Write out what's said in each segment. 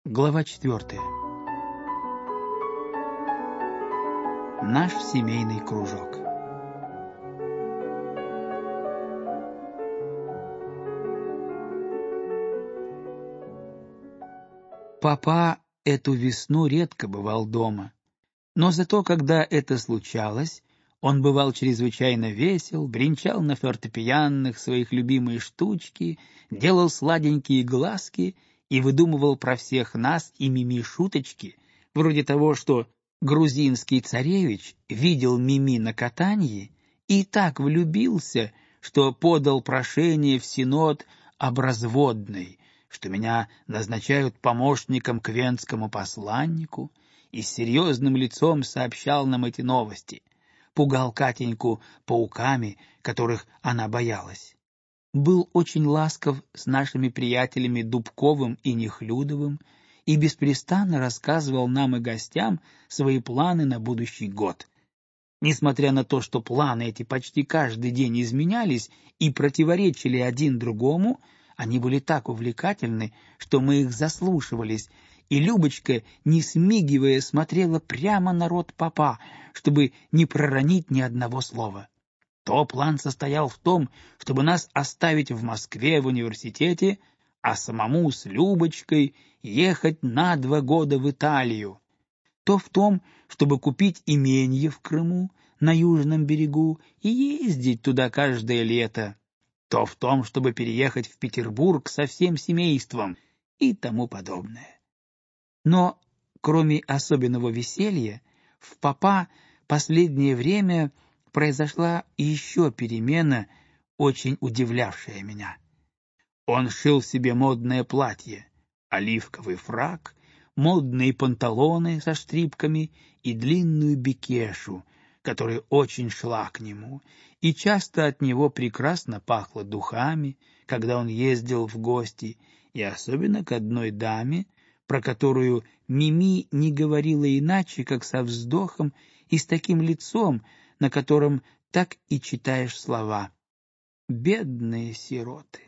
Глава 4. Наш семейный кружок. Папа эту весну редко бывал дома, но зато, когда это случалось, он бывал чрезвычайно весел, бренчал на фортепианных своих любимые штучки, делал сладенькие глазки и выдумывал про всех нас и Мими шуточки, вроде того, что грузинский царевич видел Мими на катанье и так влюбился, что подал прошение в Синод об разводной, что меня назначают помощником к венскому посланнику, и с серьезным лицом сообщал нам эти новости, пугал Катеньку пауками, которых она боялась. Был очень ласков с нашими приятелями Дубковым и Нехлюдовым и беспрестанно рассказывал нам и гостям свои планы на будущий год. Несмотря на то, что планы эти почти каждый день изменялись и противоречили один другому, они были так увлекательны, что мы их заслушивались, и Любочка, не смигивая, смотрела прямо на рот папа, чтобы не проронить ни одного слова. То план состоял в том, чтобы нас оставить в Москве в университете, а самому с Любочкой ехать на 2 года в Италию. То в том, чтобы купить именье в Крыму, на южном берегу, и ездить туда каждое лето. То в том, чтобы переехать в Петербург со всем семейством и тому подобное. Но, кроме особенного веселья, в папа последнее время произошла еще перемена, очень удивлявшая меня. Он шил себе модное платье, оливковый фрак, модные панталоны со штрипками и длинную бекешу, которая очень шла к нему, и часто от него прекрасно пахло духами, когда он ездил в гости, и особенно к одной даме, про которую Мими не говорила иначе, как со вздохом и с таким лицом, на котором так и читаешь слова: «Бедные сироты!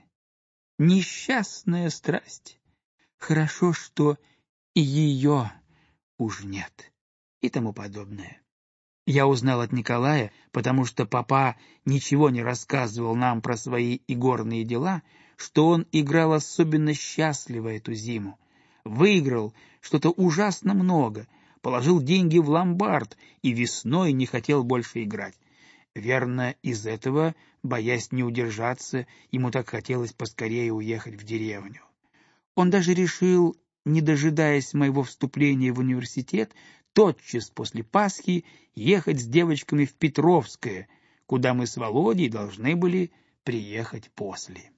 Несчастная страсть! Хорошо, что и ее уж нет», и тому подобное. Я узнал от Николая, потому что папа ничего не рассказывал нам про свои игорные дела, что он играл особенно счастливо эту зиму. Выиграл что-то ужасно много, положил деньги в ломбард и весной не хотел больше играть. Верно, из этого, боясь не удержаться, ему так хотелось поскорее уехать в деревню. Он даже решил, не дожидаясь моего вступления в университет, тотчас после Пасхи ехать с девочками в Петровское, куда мы с Володей должны были приехать после.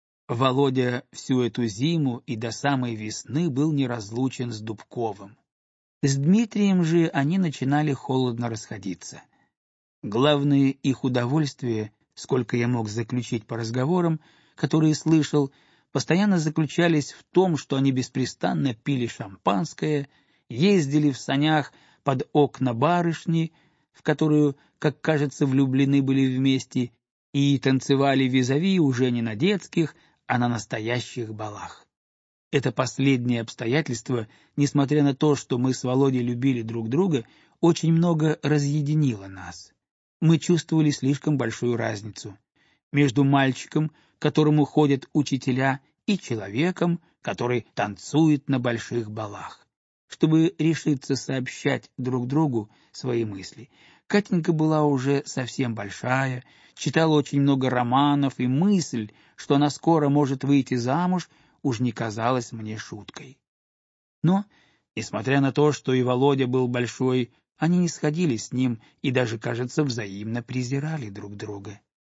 Володя всю эту зиму и до самой весны был неразлучен с Дубковым. С Дмитрием же они начинали холодно расходиться. Главное их удовольствие, сколько я мог заключить по разговорам, которые слышал, постоянно заключались в том, что они беспрестанно пили шампанское, ездили в санях под окна барышни, в которую, как кажется, влюблены были вместе, и танцевали визави уже не на детских, а на настоящих балах. Это последнее обстоятельство, несмотря на то, что мы с Володей любили друг друга, очень много разъединило нас. Мы чувствовали слишком большую разницу между мальчиком, которому ходят учителя, и человеком, который танцует на больших балах. Чтобы решиться сообщать друг другу свои мысли, Катенька была уже совсем большая, читала очень много романов, и мысль, что она скоро может выйти замуж, уж не казалась мне шуткой. Но, несмотря на то, что и Володя был большой, они не сходились с ним и даже, кажется, взаимно презирали друг друга.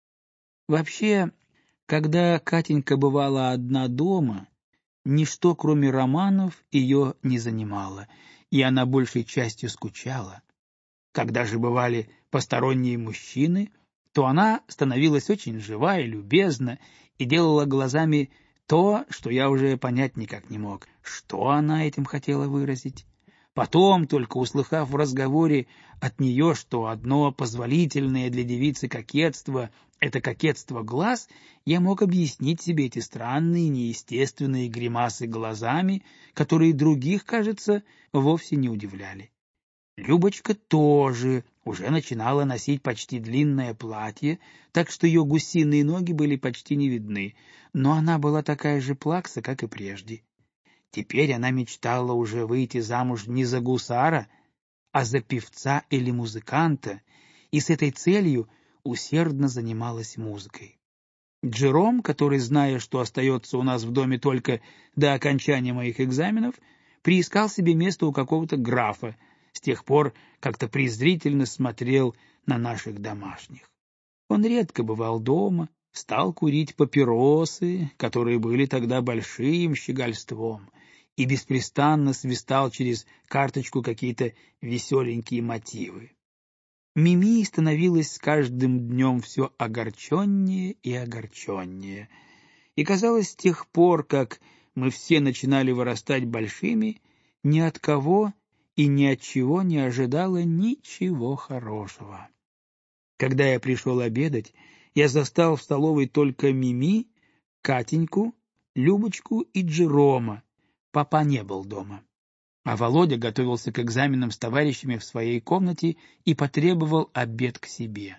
Вообще, когда Катенька бывала одна дома, ничто, кроме романов, ее не занимало, и она большей частью скучала. Когда же бывали посторонние мужчины, то она становилась очень жива и любезна и делала глазами то, что я уже понять никак не мог, что она этим хотела выразить. Потом, только услыхав в разговоре от нее, что одно позволительное для девицы кокетство — это кокетство глаз, я мог объяснить себе эти странные, неестественные гримасы глазами, которые других, кажется, вовсе не удивляли. Любочка тоже уже начинала носить почти длинное платье, так что ее гусиные ноги были почти не видны, но она была такая же плакса, как и прежде. Теперь она мечтала уже выйти замуж не за гусара, а за певца или музыканта, и с этой целью усердно занималась музыкой. Джером, который, зная, что остается у нас в доме только до окончания моих экзаменов, приискал себе место у какого-то графа, с тех пор как-то презрительно смотрел на наших домашних. Он редко бывал дома, стал курить папиросы, которые были тогда большим щегольством, и беспрестанно свистал через карточку какие-то веселенькие мотивы. Мими становилась с каждым днем все огорченнее и огорченнее, и, казалось, с тех пор, как мы все начинали вырастать большими, ни от кого и ни от чего не ожидала ничего хорошего. Когда я пришел обедать, я застал в столовой только Мими, Катеньку, Любочку и Джерома. Папа не был дома. А Володя готовился к экзаменам с товарищами в своей комнате и потребовал обед к себе.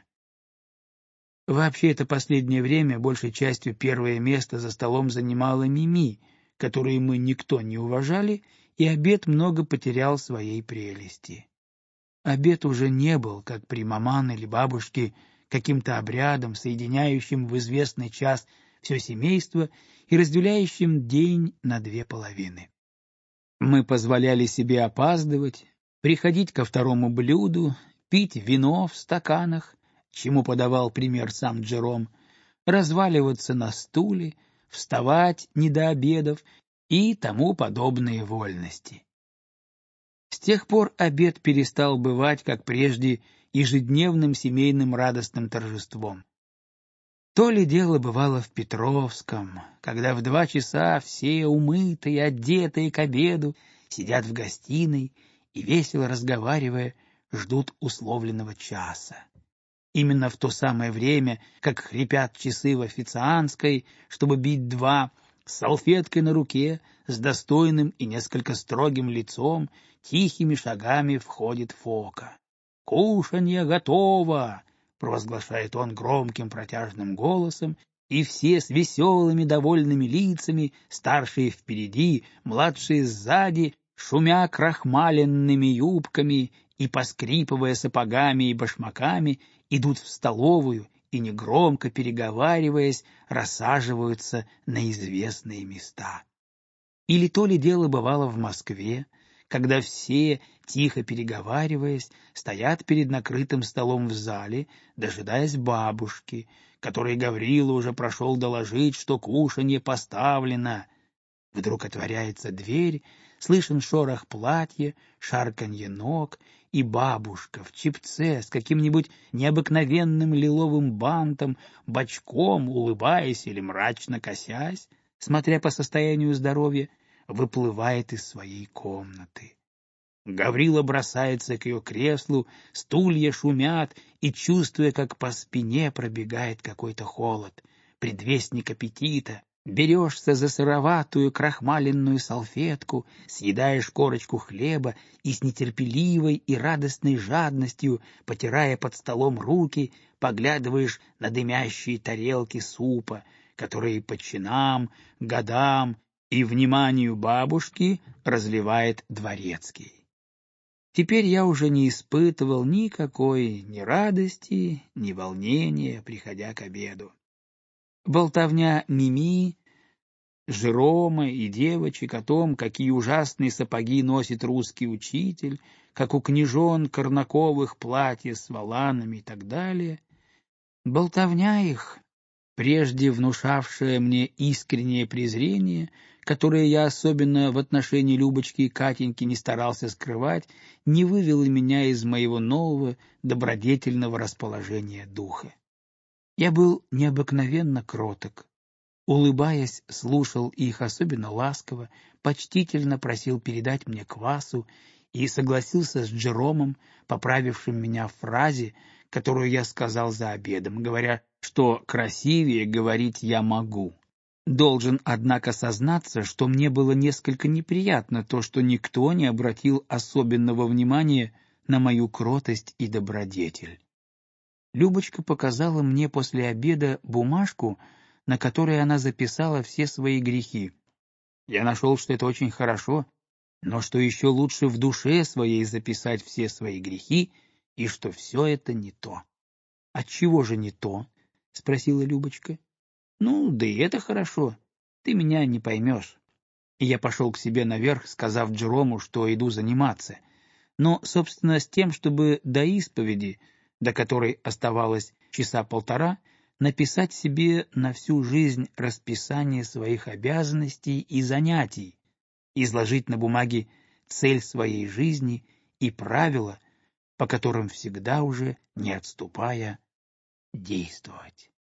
Вообще, это последнее время большей частью первое место за столом занимала Мими, которую мы никто не уважали, и обед много потерял своей прелести. Обед уже не был, как при маман или бабушке, каким-то обрядом, соединяющим в известный час все семейство и разделяющим день на две половины. Мы позволяли себе опаздывать, приходить ко второму блюду, пить вино в стаканах, чему подавал пример сам Джером, разваливаться на стуле, вставать не до обедов и тому подобные вольности. С тех пор обед перестал бывать, как прежде, ежедневным семейным радостным торжеством. То ли дело бывало в Петровском, когда в 2 часа все умытые, одетые к обеду, сидят в гостиной и, весело разговаривая, ждут условленного часа. Именно в то самое время, как хрипят часы в официантской, чтобы бить 2, с салфеткой на руке, с достойным и несколько строгим лицом, тихими шагами входит Фока. «Кушанье готово!» — провозглашает он громким протяжным голосом, и все с веселыми довольными лицами, старшие впереди, младшие сзади, шумя крахмаленными юбками и поскрипывая сапогами и башмаками, идут в столовую и, негромко переговариваясь, рассаживаются на известные места. Или то ли дело бывало в Москве, когда все, тихо переговариваясь, стоят перед накрытым столом в зале, дожидаясь бабушки, которой Гаврила уже прошел доложить, что кушанье поставлено. Вдруг отворяется дверь, слышен шорох платья, шарканье ног, и бабушка в чепце с каким-нибудь необыкновенным лиловым бантом, бочком, улыбаясь или мрачно косясь, смотря по состоянию здоровья, выплывает из своей комнаты. Гаврила бросается к ее креслу, стулья шумят, и, чувствуя, как по спине пробегает какой-то холод, предвестник аппетита, берешься за сыроватую крахмаленную салфетку, съедаешь корочку хлеба и с нетерпеливой и радостной жадностью, потирая под столом руки, поглядываешь на дымящие тарелки супа, которые по чинам, годам и вниманию бабушки разливает дворецкий. Теперь я уже не испытывал никакой ни радости, ни волнения, приходя к обеду. Болтовня Мими, Жерома и девочек о том, какие ужасные сапоги носит русский учитель, как у княжон Корнаковых платья с воланами и так далее. Болтовня их, прежде внушавшая мне искреннее презрение, которое я особенно в отношении Любочки и Катеньки не старался скрывать, не вывела меня из моего нового добродетельного расположения духа. Я был необыкновенно кроток. Улыбаясь, слушал их особенно ласково, почтительно просил передать мне квасу и согласился с Джеромом, поправившим меня в фразе, которую я сказал за обедом, говоря, что красивее говорить я могу. Должен, однако, сознаться, что мне было несколько неприятно то, что никто не обратил особенного внимания на мою кротость и добродетель. Любочка показала мне после обеда бумажку, на которой она записала все свои грехи. Я нашел, что это очень хорошо, но что еще лучше в душе своей записать все свои грехи, и что все это не то. — Отчего же не то? — спросила Любочка. — Ну, да и это хорошо. Ты меня не поймешь. И я пошел к себе наверх, сказав Джерому, что иду заниматься. Но, собственно, с тем, чтобы до исповеди, до которой оставалось часа полтора, написать себе на всю жизнь расписание своих обязанностей и занятий, изложить на бумаге цель своей жизни и правила, по которым всегда уже, не отступая, действовать.